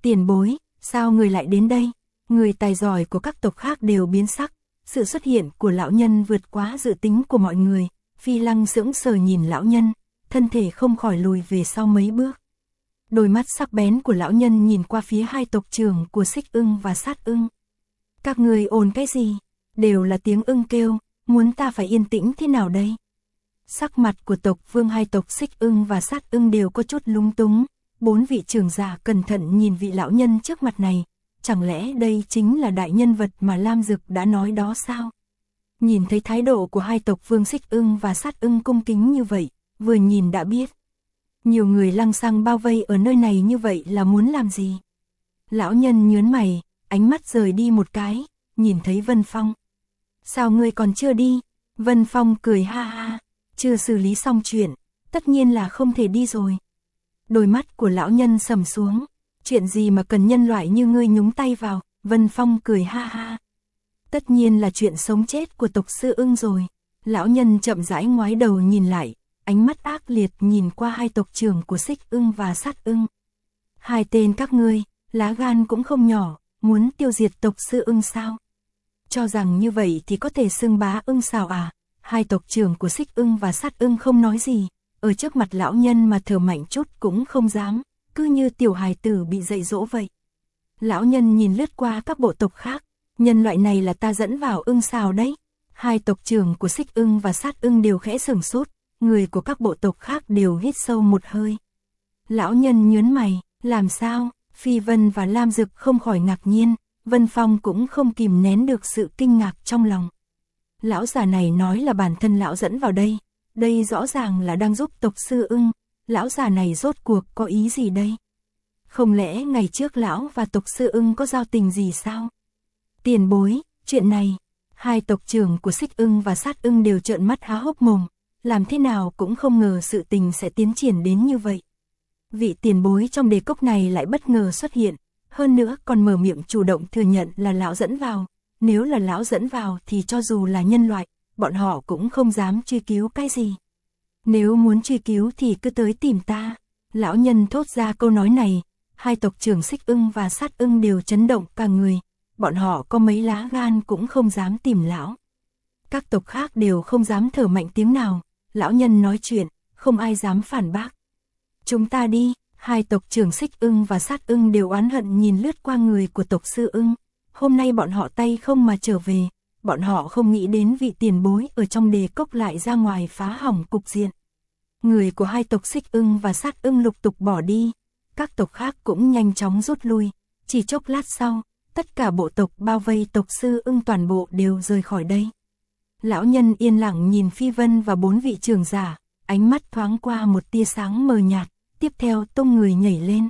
Tiền bối, sao người lại đến đây? Người tài giỏi của các tộc khác đều biến sắc, sự xuất hiện của lão nhân vượt quá dự tính của mọi người. Phi Lăng sững sờ nhìn lão nhân, thân thể không khỏi lùi về sau mấy bước. Đôi mắt sắc bén của lão nhân nhìn qua phía hai tộc trưởng của Xích Ưng và Sát Ưng. Các người ồn cái gì? Đều là tiếng ưng kêu, muốn ta phải yên tĩnh thế nào đây? Sắc mặt của tộc vương hai tộc Xích Ưng và Sát Ưng đều có chút lúng túng. 4 vị trưởng giả cẩn thận nhìn vị lão nhân trước mặt này. Chẳng lẽ đây chính là đại nhân vật mà Lam Dực đã nói đó sao? Nhìn thấy thái độ của hai tộc vương Xích Ưng và Sát Ưng cung kính như vậy, vừa nhìn đã biết. Nhiều người lăng xăng bao vây ở nơi này như vậy là muốn làm gì? Lão nhân nhớn mày, ánh mắt rời đi một cái, nhìn thấy Vân Phong. Sao ngươi còn chưa đi? Vân Phong cười ha ha, chưa xử lý xong chuyện, tất nhiên là không thể đi rồi. Đôi mắt của lão nhân sầm xuống, chuyện gì mà cần nhân loại như ngươi nhúng tay vào? Vân Phong cười ha ha. Tất nhiên là chuyện sống chết của tộc Sư Ưng rồi. Lão nhân chậm rãi ngoái đầu nhìn lại, ánh mắt ác liệt nhìn qua hai tộc trưởng của Xích Ưng và Sát Ưng. Hai tên các ngươi, lá gan cũng không nhỏ, muốn tiêu diệt tộc Sư Ưng sao? Cho rằng như vậy thì có thể xưng bá ưng sao à? Hai tộc trưởng của Xích Ưng và Sát Ưng không nói gì, ở trước mặt lão nhân mà thở mạnh chút cũng không dám, cứ như tiểu hài tử bị dạy dỗ vậy. Lão nhân nhìn lướt qua các bộ tộc khác, nhân loại này là ta dẫn vào ưng sao đấy. Hai tộc trưởng của Xích Ưng và Sát Ưng đều khẽ sửng sốt, người của các bộ tộc khác đều hít sâu một hơi. Lão nhân nhớn mày, làm sao? Phi Vân và Lam Dực không khỏi ngạc nhiên, Vân Phong cũng không kìm nén được sự kinh ngạc trong lòng. Lão già này nói là bản thân lão dẫn vào đây, đây rõ ràng là đang giúp tộc Sư Ưng, lão già này rốt cuộc có ý gì đây? Không lẽ ngày trước lão và tộc Sư Ưng có giao tình gì sao? Tiền bối, chuyện này, hai tộc trưởng của Xích Ưng và Sát Ưng đều trợn mắt há hốc mồm, làm thế nào cũng không ngờ sự tình sẽ tiến triển đến như vậy. Vị tiền bối trong đề cốc này lại bất ngờ xuất hiện, hơn nữa còn mở miệng chủ động thừa nhận là lão dẫn vào. Nếu là lão dẫn vào thì cho dù là nhân loại, bọn họ cũng không dám truy cứu cái gì. Nếu muốn truy cứu thì cứ tới tìm ta. Lão nhân thốt ra câu nói này, hai tộc trưởng Xích Ưng và Sát Ưng đều chấn động cả người. Bọn họ có mấy lá gan cũng không dám tìm lão. Các tộc khác đều không dám thở mạnh tiếng nào. Lão nhân nói chuyện, không ai dám phản bác. Chúng ta đi. Hai tộc trưởng Xích Ưng và Sát Ưng đều oán hận nhìn lướt qua người của tộc Sư Ưng. Hôm nay bọn họ tay không mà trở về, bọn họ không nghĩ đến vị tiền bối ở trong đề cốc lại ra ngoài phá hỏng cục diện. Người của hai tộc Xích Ưng và Sát Ưng lục tục bỏ đi, các tộc khác cũng nhanh chóng rút lui, chỉ chốc lát sau, tất cả bộ tộc bao vây tộc Sư Ưng toàn bộ đều rời khỏi đây. Lão nhân yên lặng nhìn Phi Vân và 4 vị trưởng giả, ánh mắt thoáng qua một tia sáng mờ nhạt, tiếp theo tung người nhảy lên.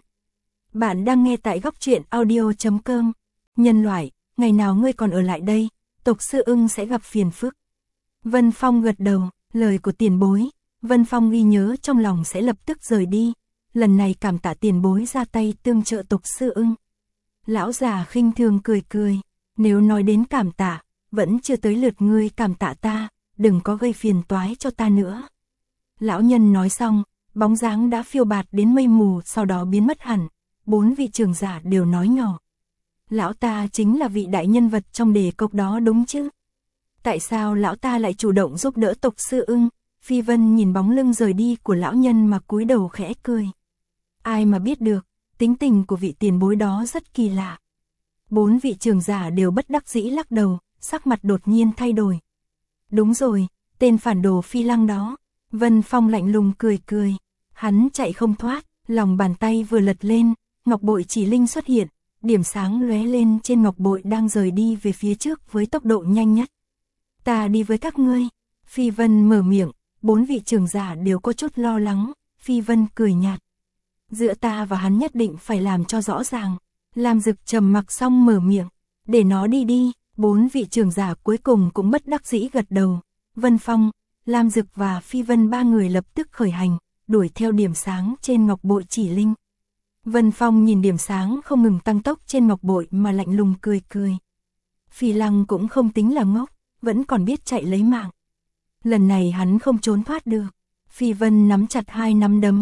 Bạn đang nghe tại góc truyện audio.com. Nhân loại, ngày nào ngươi còn ở lại đây, tộc Sư Ưng sẽ gặp phiền phức. Vân Phong gật đầu, lời của tiền bối, Vân Phong ghi nhớ trong lòng sẽ lập tức rời đi. Lần này cảm tạ tiền bối ra tay tương trợ tộc Sư Ưng. Lão già khinh thường cười cười, nếu nói đến cảm tạ, vẫn chưa tới lượt ngươi cảm tạ ta, đừng có gây phiền toái cho ta nữa. Lão nhân nói xong, bóng dáng đã phiêu bạt đến mây mù, sau đó biến mất hẳn. 4 vị trưởng giả đều nói nhỏ. Lão ta chính là vị đại nhân vật trong đề cốc đó đúng chứ? Tại sao lão ta lại chủ động giúp đỡ tộc Sư Ưng? Phi Vân nhìn bóng lưng rời đi của lão nhân mà cúi đầu khẽ cười. Ai mà biết được, tính tình của vị tiền bối đó rất kỳ lạ. 4 vị trưởng giả đều bất đắc dĩ lắc đầu, sắc mặt đột nhiên thay đổi. Đúng rồi, tên phản đồ Phi Lăng đó. Vân Phong lạnh lùng cười cười. Hắn chạy không thoát, lòng bàn tay vừa lật lên, ngọc bội chỉ linh xuất hiện. Điểm sáng lóe lên trên ngọc bội đang rời đi về phía trước với tốc độ nhanh nhất. Ta đi với các ngươi. Phi Vân mở miệng, 4 vị trưởng giả đều có chút lo lắng. Phi Vân cười nhạt. Giữa ta và hắn nhất định phải làm cho rõ ràng. Lam Dực trầm mặc xong mở miệng. Để nó đi đi. 4 vị trưởng giả cuối cùng cũng bất đắc dĩ gật đầu. Vân Phong, Lam Dực và Phi Vân ba người lập tức khởi hành, đuổi theo điểm sáng trên ngọc bội chỉ linh. Vân Phong nhìn điểm sáng không ngừng tăng tốc trên ngọc bội mà lạnh lùng cười cười. Phi Lăng cũng không tính là ngốc, vẫn còn biết chạy lấy mạng. Lần này hắn không trốn thoát được. Phi Vân nắm chặt hai nắm đấm,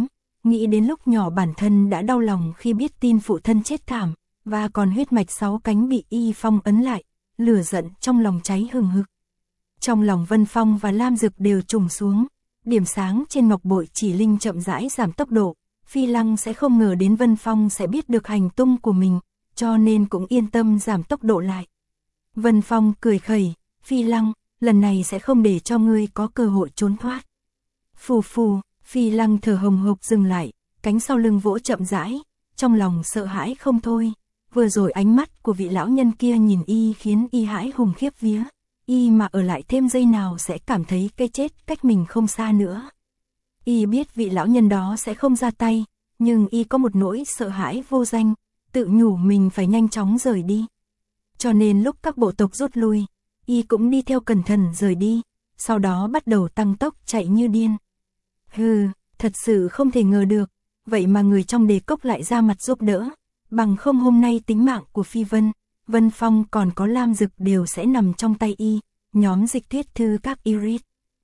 nghĩ đến lúc nhỏ bản thân đã đau lòng khi biết tin phụ thân chết thảm, và còn huyết mạch 6 cánh bị y phong ấn lại, lửa giận trong lòng cháy hừng hực. Trong lòng Vân Phong và Lam Dực đều trùng xuống, điểm sáng trên ngọc bội chỉ linh chậm rãi giảm tốc độ, Phi Lăng sẽ không ngờ đến Vân Phong sẽ biết được hành tung của mình, cho nên cũng yên tâm giảm tốc độ lại. Vân Phong cười khẩy, Phi Lăng, lần này sẽ không để cho ngươi có cơ hội trốn thoát. Phù phù, Phi Lăng thở hồng hộc dừng lại, cánh sau lưng vỗ chậm rãi, trong lòng sợ hãi không thôi. Vừa rồi ánh mắt của vị lão nhân kia nhìn y khiến y hãi hùng khiếp vía. Y mà ở lại thêm giây nào sẽ cảm thấy cái chết cách mình không xa nữa. Y biết vị lão nhân đó sẽ không ra tay, nhưng y có một nỗi sợ hãi vô danh, tự nhủ mình phải nhanh chóng rời đi. Cho nên lúc các bộ tộc rút lui, y cũng đi theo cẩn thận rời đi, sau đó bắt đầu tăng tốc chạy như điên. Hừ, thật sự không thể ngờ được, vậy mà người trong Đế Cốc lại ra mặt giúp đỡ, bằng không hôm nay tính mạng của Phi Vân, Vân Phong còn có Lam Dực đều sẽ nằm trong tay y. Nhóm dịch thuyết thư các Iris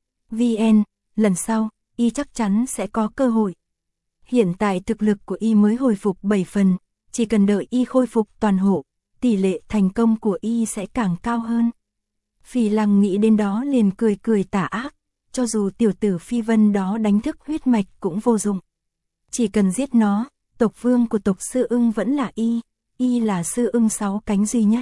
VN, lần sau, y chắc chắn sẽ có cơ hội. Hiện tại thực lực của y mới hồi phục 7 phần, chỉ cần đợi y khôi phục toàn hộ, tỷ lệ thành công của y sẽ càng cao hơn. Phi Lăng nghĩ đến đó liền cười cười tà ác, cho dù tiểu tử Phi Vân đó đánh thức huyết mạch cũng vô dụng. Chỉ cần giết nó, tộc vương của tộc Sư Ưng vẫn là y là Sư Ưng 6 cánh duy nhất.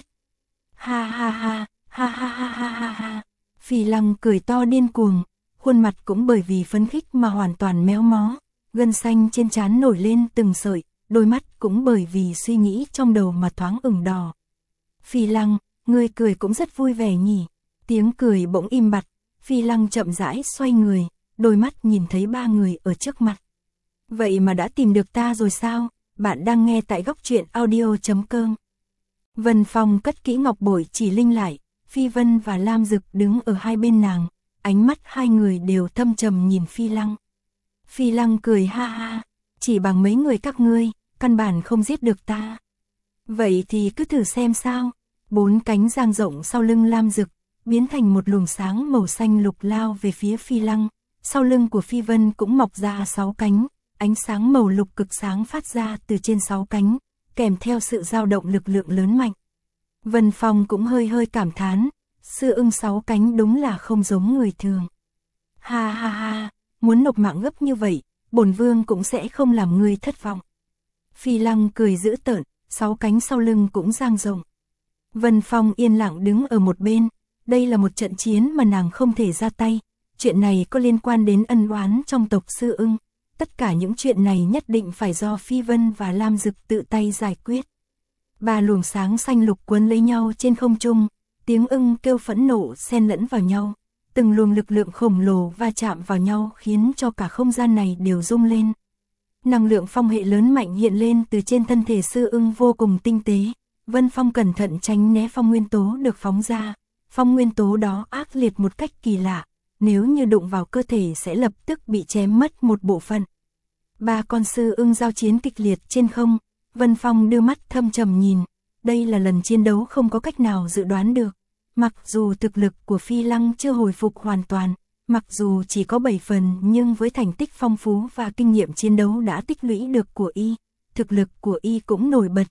Ha ha ha, ha ha ha ha ha ha. Phi Lăng cười to điên cuồng, khuôn mặt cũng bởi vì phấn khích mà hoàn toàn méo mó, gân xanh trên trán nổi lên từng sợi, đôi mắt cũng bởi vì suy nghĩ trong đầu mà thoáng ửng đỏ. Phi Lăng, ngươi cười cũng rất vui vẻ nhỉ? Tiếng cười bỗng im bặt, Phi Lăng chậm rãi xoay người, đôi mắt nhìn thấy 3 người ở trước mặt. Vậy mà đã tìm được ta rồi sao? Bạn đang nghe tại Góc Truyện Audio.com. Vân Phong cất kỹ ngọc bội chỉ linh lại, Phi Vân và Lam Dực đứng ở hai bên nàng, ánh mắt hai người đều thâm trầm nhìn Phi Lăng. Phi Lăng cười ha ha, chỉ bằng mấy người các ngươi, căn bản không giết được ta. Vậy thì cứ thử xem sao. 4 cánh dang rộng sau lưng Lam Dực, biến thành một luồng sáng màu xanh lục lao về phía Phi Lăng. Sau lưng của Phi Vân cũng mọc ra 6 cánh, ánh sáng màu lục cực sáng phát ra từ trên 6 cánh, kèm theo sự dao động lực lượng lớn mạnh. Vân Phong cũng hơi hơi cảm thán, Sư Ưng 6 cánh đúng là không giống người thường. Ha ha ha, muốn nộp mạng gấp như vậy, bổn vương cũng sẽ không làm ngươi thất vọng. Phi Lăng cười dữ tợn, 6 cánh sau lưng cũng dang rộng. Vân Phong yên lặng đứng ở một bên, đây là một trận chiến mà nàng không thể ra tay, chuyện này có liên quan đến ân oán trong tộc Sư Ưng. Tất cả những chuyện này nhất định phải do Phi Vân và Lam Dực tự tay giải quyết. 3 luồng sáng xanh lục quấn lấy nhau trên không trung, tiếng ưng kêu phẫn nộ xen lẫn vào nhau, từng luồng lực lượng khổng lồ va chạm vào nhau khiến cho cả không gian này đều rung lên. Năng lượng phong hệ lớn mạnh hiện lên từ trên thân thể Sư Ưng vô cùng tinh tế, Vân Phong cẩn thận tránh né phong nguyên tố được phóng ra, phong nguyên tố đó ác liệt một cách kỳ lạ, nếu như đụng vào cơ thể sẽ lập tức bị chém mất một bộ phận. 3 con Sư Ưng giao chiến kịch liệt trên không, Vân Phong đưa mắt thâm trầm nhìn, đây là lần chiến đấu không có cách nào dự đoán được. Mặc dù thực lực của Phi Lăng chưa hồi phục hoàn toàn, mặc dù chỉ có 7 phần nhưng với thành tích phong phú và kinh nghiệm chiến đấu đã tích lũy được của y, thực lực của y cũng nổi bật.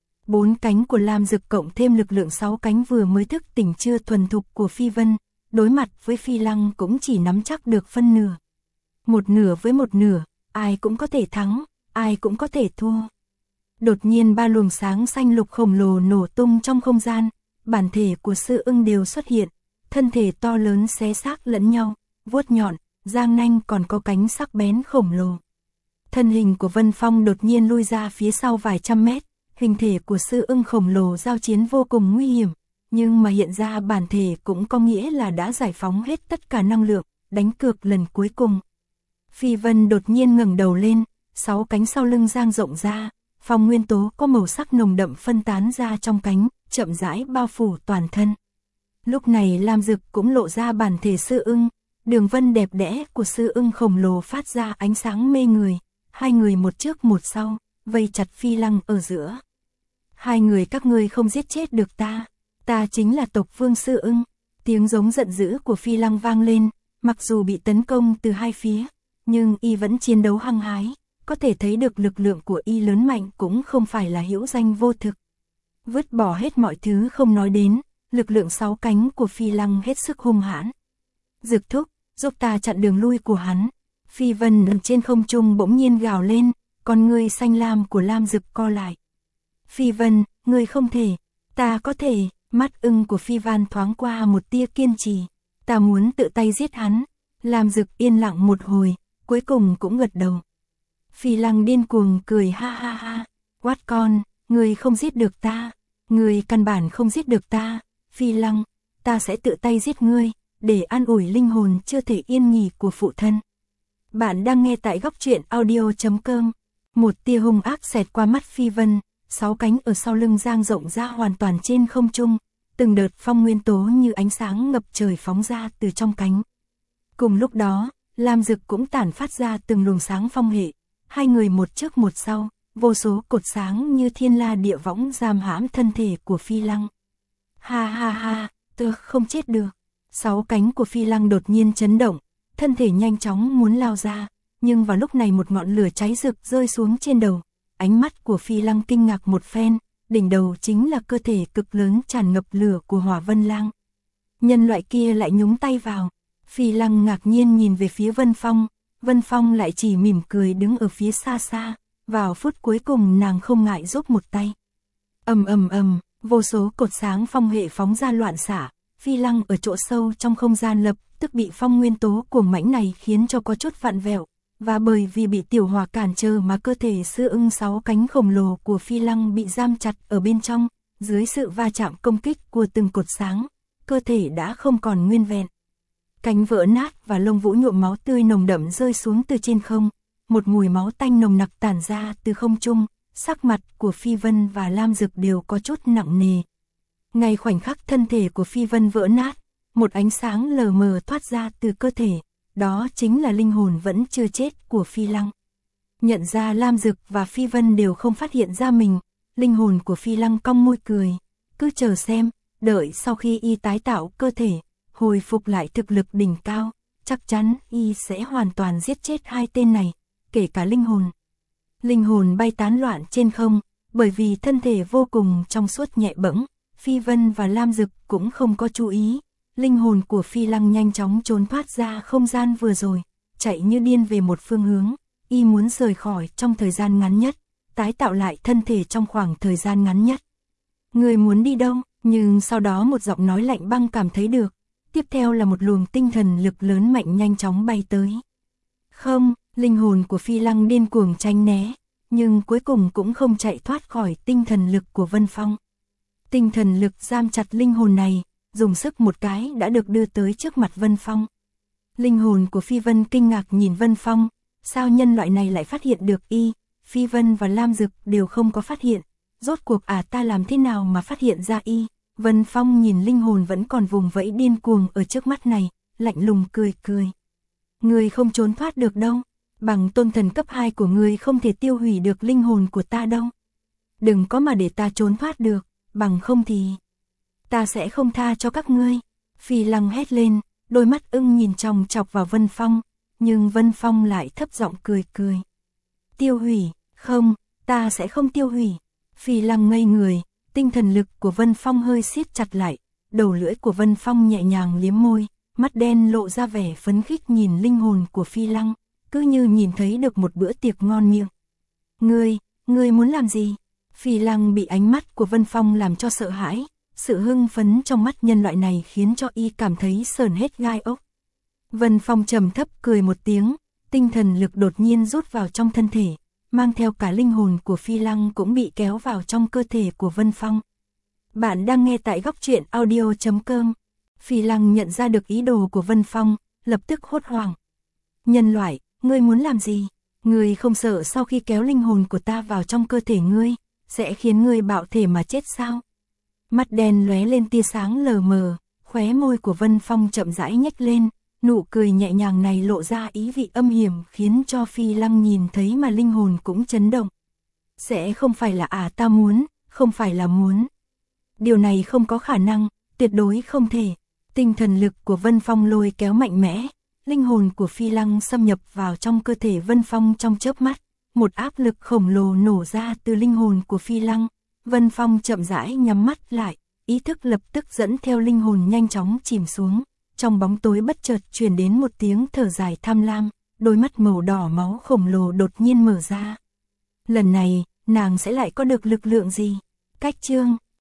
4 cánh của Lam Dực cộng thêm lực lượng 6 cánh vừa mới thức tỉnh chưa thuần thục của Phi Vân, đối mặt với Phi Lăng cũng chỉ nắm chắc được phân nửa. Một nửa với một nửa, ai cũng có thể thắng, ai cũng có thể thua. Đột nhiên 3 luồng sáng xanh lục khổng lồ nổ tung trong không gian, bản thể của Sư Ưng đều xuất hiện, thân thể to lớn xé xác lẫn nhau, vuốt nhọn, giang nanh còn có cánh sắc bén khổng lồ. Thân hình của Vân Phong đột nhiên lui ra phía sau vài trăm mét, hình thể của Sư Ưng khổng lồ giao chiến vô cùng nguy hiểm, nhưng mà hiện ra bản thể cũng có nghĩa là đã giải phóng hết tất cả năng lượng, đánh cược lần cuối cùng. Phi Vân đột nhiên ngẩng đầu lên, 6 cánh sau lưng dang rộng ra, phong nguyên tố có màu sắc nồng đậm phân tán ra trong cánh, chậm rãi bao phủ toàn thân. Lúc này Lam Dực cũng lộ ra bản thể Sư Ưng, đường vân đẹp đẽ của Sư Ưng khổng lồ phát ra ánh sáng mê người, hai người một trước một sau, vây chặt Phi Lăng ở giữa. Hai người các ngươi không giết chết được ta chính là tộc vương Sư Ưng. Tiếng giống giận dữ của Phi Lăng vang lên, mặc dù bị tấn công từ hai phía, nhưng y vẫn chiến đấu hăng hái, có thể thấy được lực lượng của y lớn mạnh cũng không phải là hữu danh vô thực. Vứt bỏ hết mọi thứ không nói đến, lực lượng 6 cánh của Phi Lăng hết sức hung hãn. Dực thúc, giúp ta chặn đường lui của hắn. Phi Vân trên không trung bỗng nhiên gào lên, con ngươi xanh lam của Lam Dực co lại. Phi Vân, ngươi không thể, ta có thể. Mắt ưng của Phi Vân thoáng qua một tia kiên trì. Ta muốn tự tay giết hắn. Lam Dực yên lặng một hồi, cuối cùng cũng gật đầu. Phi Lăng điên cuồng cười ha ha ha. Quát con, ngươi không giết được ta. Ngươi căn bản không giết được ta. Phi Lăng, ta sẽ tự tay giết ngươi, để an ủi linh hồn chưa thể yên nghỉ của phụ thân. Bạn đang nghe tại góc truyện audio.com. Một tia hung ác xẹt qua mắt Phi Vân, 6 cánh ở sau lưng dang rộng ra hoàn toàn trên không trung, từng đợt phong nguyên tố như ánh sáng ngập trời phóng ra từ trong cánh. Cùng lúc đó, Lam Dực cũng tản phát ra từng luồng sáng phong hệ, hai người một trước một sau, vô số cột sáng như thiên la địa võng giam hãm thân thể của Phi Lăng. Ha ha ha, tôi không chết được. 6 cánh của Phi Lăng đột nhiên chấn động, thân thể nhanh chóng muốn lao ra, nhưng vào lúc này một ngọn lửa cháy rực rơi xuống trên đầu. Ánh mắt của Phi Lăng kinh ngạc một phen, đỉnh đầu chính là cơ thể cực lớn tràn ngập lửa của Hỏa Vân Lang. Nhân loại kia lại nhúng tay vào. Phi Lăng ngạc nhiên nhìn về phía Vân Phong, Vân Phong lại chỉ mỉm cười đứng ở phía xa xa. Vào phút cuối cùng nàng không ngại giúp một tay. Ầm ầm ầm, vô số cột sáng phong hệ phóng ra loạn xạ. Phi Lăng ở chỗ sâu trong không gian lập tức bị phong nguyên tố cuồng mãnh này khiến cho có chút vặn vẹo, và bởi vì bị tiểu hỏa cản trở mà cơ thể sư ưng 6 cánh khổng lồ của Phi Lăng bị giam chặt ở bên trong, dưới sự va chạm công kích của từng cột sáng, cơ thể đã không còn nguyên vẹn. Cánh vỡ nát và lông vũ nhuộm máu tươi nồng đậm rơi xuống từ trên không, một mùi máu tanh nồng nặc tản ra từ không trung, sắc mặt của Phi Vân và Lam Dực đều có chút nặng nề. Ngay khoảnh khắc thân thể của Phi Vân vỡ nát, một ánh sáng lờ mờ thoát ra từ cơ thể, đó chính là linh hồn vẫn chưa chết của Phi Lăng. Nhận ra Lam Dực và Phi Vân đều không phát hiện ra mình, linh hồn của Phi Lăng cong môi cười, cứ chờ xem, đợi sau khi y tái tạo cơ thể, hồi phục lại thực lực đỉnh cao, chắc chắn y sẽ hoàn toàn giết chết hai tên này, kể cả linh hồn. Linh hồn bay tán loạn trên không, bởi vì thân thể vô cùng trong suốt nhẹ bẫng, Phi Vân và Lam Dực cũng không có chú ý. Linh hồn của Phi Lăng nhanh chóng trốn thoát ra không gian vừa rồi, chạy như điên về một phương hướng, y muốn rời khỏi trong thời gian ngắn nhất, tái tạo lại thân thể trong khoảng thời gian ngắn nhất. Người muốn đi đâu? Nhưng sau đó một giọng nói lạnh băng cảm thấy được, tiếp theo là một luồng tinh thần lực lớn mạnh nhanh chóng bay tới. Không, linh hồn của Phi Lăng điên cuồng tránh né, nhưng cuối cùng cũng không chạy thoát khỏi tinh thần lực của Vân Phong. Tinh thần lực giam chặt linh hồn này, dùng sức một cái đã được đưa tới trước mặt Vân Phong. Linh hồn của Phi Vân kinh ngạc nhìn Vân Phong, sao nhân loại này lại phát hiện được y? Phi Vân và Lam Dực đều không có phát hiện, rốt cuộc ta làm thế nào mà phát hiện ra y? Vân Phong nhìn linh hồn vẫn còn vùng vẫy điên cuồng ở trước mắt này, lạnh lùng cười cười. Người không trốn thoát được đâu, bằng tôn thần cấp 2 của người không thể tiêu hủy được linh hồn của ta đâu. Đừng có mà để ta trốn thoát được, bằng không thì ta sẽ không tha cho các ngươi. Phi Lăng hét lên, đôi mắt ưng nhìn chòng chọc vào Vân Phong, nhưng Vân Phong lại thấp giọng cười cười. Tiêu hủy, không, ta sẽ không tiêu hủy. Phi Lăng ngây người, tinh thần lực của Vân Phong hơi siết chặt lại, đầu lưỡi của Vân Phong nhẹ nhàng liếm môi, mắt đen lộ ra vẻ phấn khích nhìn linh hồn của Phi Lăng, cứ như nhìn thấy được một bữa tiệc ngon miệng. Ngươi muốn làm gì? Phi Lăng bị ánh mắt của Vân Phong làm cho sợ hãi. Sự hưng phấn trong mắt nhân loại này khiến cho y cảm thấy sởn hết gai ốc. Vân Phong trầm thấp cười một tiếng, tinh thần lực đột nhiên rút vào trong thân thể, mang theo cả linh hồn của Phi Lăng cũng bị kéo vào trong cơ thể của Vân Phong. Bạn đang nghe tại góc truyện audio.com. Phi Lăng nhận ra được ý đồ của Vân Phong, lập tức hốt hoảng. Nhân loại, ngươi muốn làm gì? Ngươi không sợ sau khi kéo linh hồn của ta vào trong cơ thể ngươi, sẽ khiến ngươi bạo thể mà chết sao? Mắt đen lóe lên tia sáng lờ mờ, khóe môi của Vân Phong chậm rãi nhếch lên, nụ cười nhẹ nhàng này lộ ra ý vị âm hiểm khiến cho Phi Lăng nhìn thấy mà linh hồn cũng chấn động. Sẽ không phải là ta muốn, không phải là muốn. Điều này không có khả năng, tuyệt đối không thể. Tinh thần lực của Vân Phong lôi kéo mạnh mẽ, linh hồn của Phi Lăng xâm nhập vào trong cơ thể Vân Phong trong chớp mắt, một áp lực khổng lồ nổ ra từ linh hồn của Phi Lăng. Vân Phong chậm rãi nhắm mắt lại, ý thức lập tức dẫn theo linh hồn nhanh chóng chìm xuống. Trong bóng tối bất chợt truyền đến một tiếng thở dài tham lam, đôi mắt màu đỏ máu khổng lồ đột nhiên mở ra. Lần này, nàng sẽ lại có được lực lượng gì? Cách chương